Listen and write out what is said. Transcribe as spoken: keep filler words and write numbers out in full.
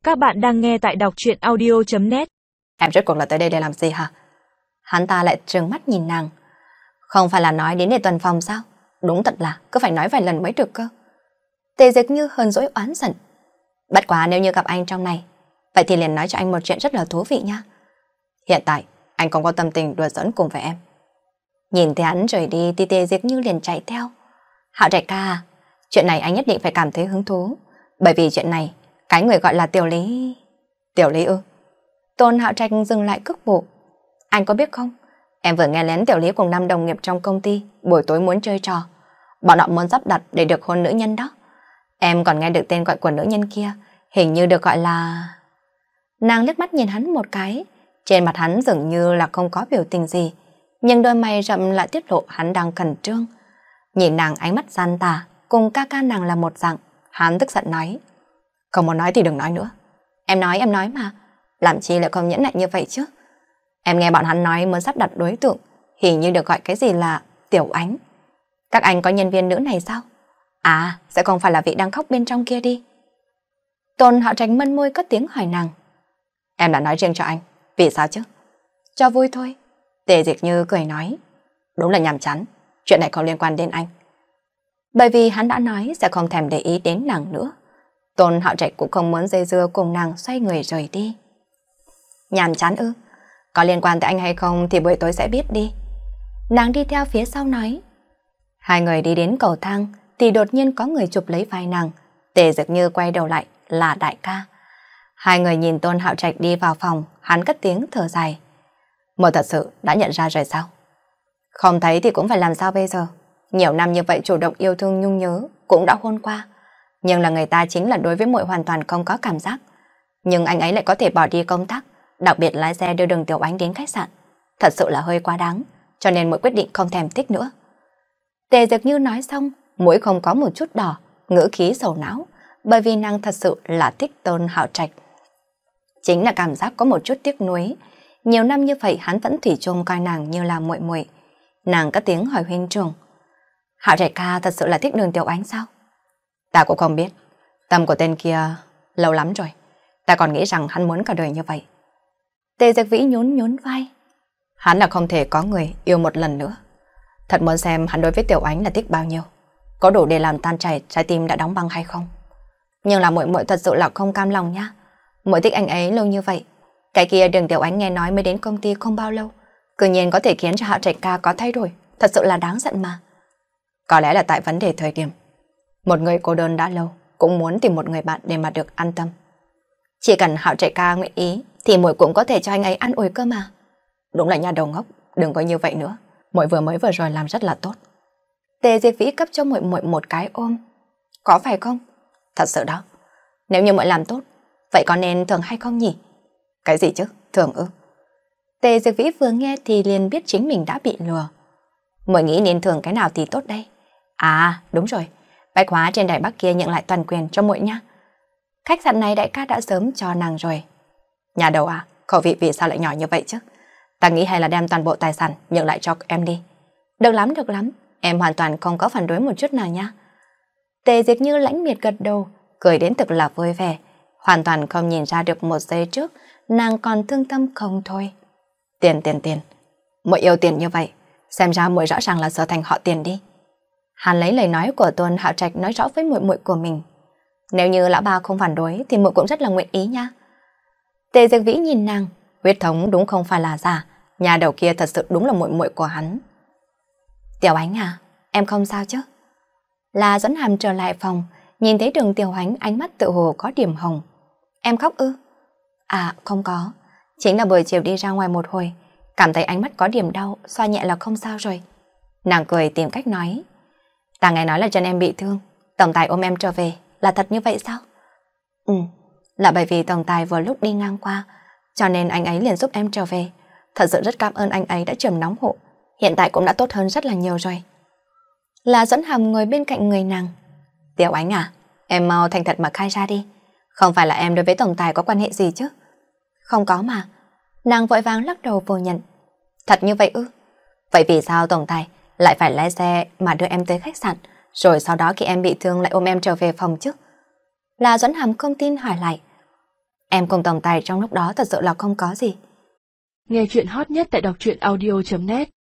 Các bạn đang nghe tại đọc truyện audio.net. Em rốt cuộc là tới đây để làm gì hả? Hắn ta lại trừng mắt nhìn nàng. Không phải là nói đến để tuần phòng sao? Đúng thật là cứ phải nói vài lần mới được cơ. Tề Dịch Như hờn dỗi oán giận. Bất quá nếu như gặp anh trong này, vậy thì liền nói cho anh một chuyện rất là thú vị nha. Hiện tại anh không có tâm tình đùa giỡn cùng với em. Nhìn thấy hắn rời đi thì Tề Dịch Như liền chạy theo. Hạo Trạch ca, chuyện này anh nhất định phải cảm thấy hứng thú. Bởi vì chuyện này, cái người gọi là Tiểu Lý... Tiểu Lý ư? Tôn Hạo Trạch dừng lại cước bộ. Anh có biết không? Em vừa nghe lén Tiểu Lý cùng năm đồng nghiệp trong công ty buổi tối muốn chơi trò. Bọn họ muốn sắp đặt để được hôn nữ nhân đó. Em còn nghe được tên gọi của nữ nhân kia, hình như được gọi là... Nàng liếc mắt nhìn hắn một cái. Trên mặt hắn dường như là không có biểu tình gì, nhưng đôi mày rậm lại tiết lộ hắn đang khẩn trương. Nhìn nàng ánh mắt gian tà, cùng ca ca nàng là một dạng. Hắn tức giận nói. Không muốn nói thì đừng nói nữa. Em nói em nói mà. Làm chi lại không nhẫn nại như vậy chứ? Em nghe bọn hắn nói muốn sắp đặt đối tượng, hình như được gọi cái gì là Tiểu Ánh. Các anh có nhân viên nữ này sao? À, sẽ không phải là vị đang khóc bên trong kia đi. Tôn Hạo Trạch mân môi cất tiếng hỏi nàng. Em đã nói riêng cho anh. Vì sao chứ? Cho vui thôi. Tề Dịch Như cười nói. Đúng là nhàm chán. Chuyện này không liên quan đến anh. Bởi vì hắn đã nói sẽ không thèm để ý đến nàng nữa. Tôn Hạo Trạch cũng không muốn dây dưa cùng nàng, xoay người rời đi. Nhàm chán ư? Có liên quan tới anh hay không thì buổi tối sẽ biết đi. Nàng đi theo phía sau nói. Hai người đi đến cầu thang thì đột nhiên có người chụp lấy vai nàng. Tề Dịch Như quay đầu lại là đại ca. Hai người nhìn Tôn Hạo Trạch đi vào phòng, hắn cất tiếng thở dài. Mơ thật sự đã nhận ra rồi sao? Không thấy thì cũng phải làm sao bây giờ? Nhiều năm như vậy chủ động yêu thương nhung nhớ, cũng đã hôn qua. Nhưng là người ta chính là đối với muội hoàn toàn không có cảm giác. Nhưng anh ấy lại có thể bỏ đi công tác, đặc biệt lái xe đưa đường Tiểu Ánh đến khách sạn. Thật sự là hơi quá đáng, cho nên muội quyết định không thèm thích nữa. Tề Dịch Như nói xong, mũi không có một chút đỏ, ngữ khí sầu não, bởi vì nàng thật sự là thích Tôn Hạo Trạch. Chính là cảm giác có một chút tiếc nuối. Nhiều năm như vậy hắn vẫn thủy chung coi nàng như là muội muội. Nàng cất tiếng hỏi huynh trưởng. Hạo Trạch ca thật sự là thích đường Tiểu Ánh sao? Ta cũng không biết. Tâm của tên kia lâu lắm rồi. Ta còn nghĩ rằng hắn muốn cả đời như vậy. Tề Dịch Vĩ nhún nhún vai. Hắn là không thể có người yêu một lần nữa. Thật muốn xem hắn đối với Tiểu Ánh là thích bao nhiêu. Có đủ để làm tan chảy trái tim đã đóng băng hay không? Nhưng là muội muội thật sự là không cam lòng nha. Muội thích anh ấy lâu như vậy. Cái kia đường Tiểu Ánh nghe nói mới đến công ty không bao lâu, tự nhiên có thể khiến cho Hạo Trạch ca có thay đổi. Thật sự là đáng giận mà. Có lẽ là tại vấn đề thời điểm. Một người cô đơn đã lâu cũng muốn tìm một người bạn để mà được an tâm. Chỉ cần Hạo Trạch ca nguyện ý thì muội cũng có thể cho anh ấy ăn ủi cơ mà. Đúng là nhà đầu ngốc, đừng có như vậy nữa. Muội vừa mới vừa rồi làm rất là tốt. Tề Diệt Vĩ cấp cho muội muội một cái ôm. Có phải không? Thật sự đó. Nếu như muội làm tốt, vậy có nên thưởng hay không nhỉ? Cái gì chứ? Thưởng ư? Tề Diệt Vĩ vừa nghe thì liền biết chính mình đã bị lừa. Muội nghĩ nên thưởng cái nào thì tốt đây? À, đúng rồi. Bách hóa trên đài Bắc kia nhận lại toàn quyền cho muội nha. Khách sạn này đại ca đã sớm cho nàng rồi. Nhà đầu à, khẩu vị vì sao lại nhỏ như vậy chứ? Ta nghĩ hay là đem toàn bộ tài sản nhận lại cho em đi. Được lắm, được lắm. Em hoàn toàn không có phản đối một chút nào nha. Tề Diệt Như lãnh miệt gật đầu, cười đến thực là vui vẻ. Hoàn toàn không nhìn ra được một giây trước, nàng còn thương tâm không thôi. Tiền, tiền, tiền. Muội yêu tiền như vậy, xem ra muội rõ ràng là sở thành họ Tiền đi. Hắn lấy lời nói của Tôn Hạo Trạch nói rõ với muội muội của mình. Nếu như lão ba không phản đối thì muội cũng rất là nguyện ý nha. Tề Diệt Vĩ nhìn nàng, huyết thống đúng không phải là giả, nhà đầu kia thật sự đúng là muội muội của hắn. Tiểu Ánh à, em không sao chứ? La Dẫn Hàm trở lại phòng, nhìn thấy đường Tiểu Ánh ánh mắt tự hồ có điểm hồng. Em khóc ư? À, không có. Chính là buổi chiều đi ra ngoài một hồi, cảm thấy ánh mắt có điểm đau, xoa nhẹ là không sao rồi. Nàng cười tìm cách nói. Ta nghe nói là chân em bị thương, tổng tài ôm em trở về, là thật như vậy sao? Ừ, là bởi vì tổng tài vừa lúc đi ngang qua, cho nên anh ấy liền giúp em trở về. Thật sự rất cảm ơn anh ấy đã chườm nóng hộ, hiện tại cũng đã tốt hơn rất là nhiều rồi. La Dẫn Hàm ngồi bên cạnh người nàng. Tiểu Ánh à, em mau thành thật mà khai ra đi. Không phải là em đối với tổng tài có quan hệ gì chứ? Không có mà. Nàng vội vàng lắc đầu phủ nhận. Thật như vậy ư? Vậy vì sao tổng tài lại phải lái xe mà đưa em tới khách sạn, rồi sau đó khi em bị thương lại ôm em trở về phòng chứ? La Dẫn Hàm không tin hỏi lại. Em cùng tổng tài trong lúc đó thật sự là không có gì. Nghe chuyện hot nhất tại đọc truyện audio chấm net.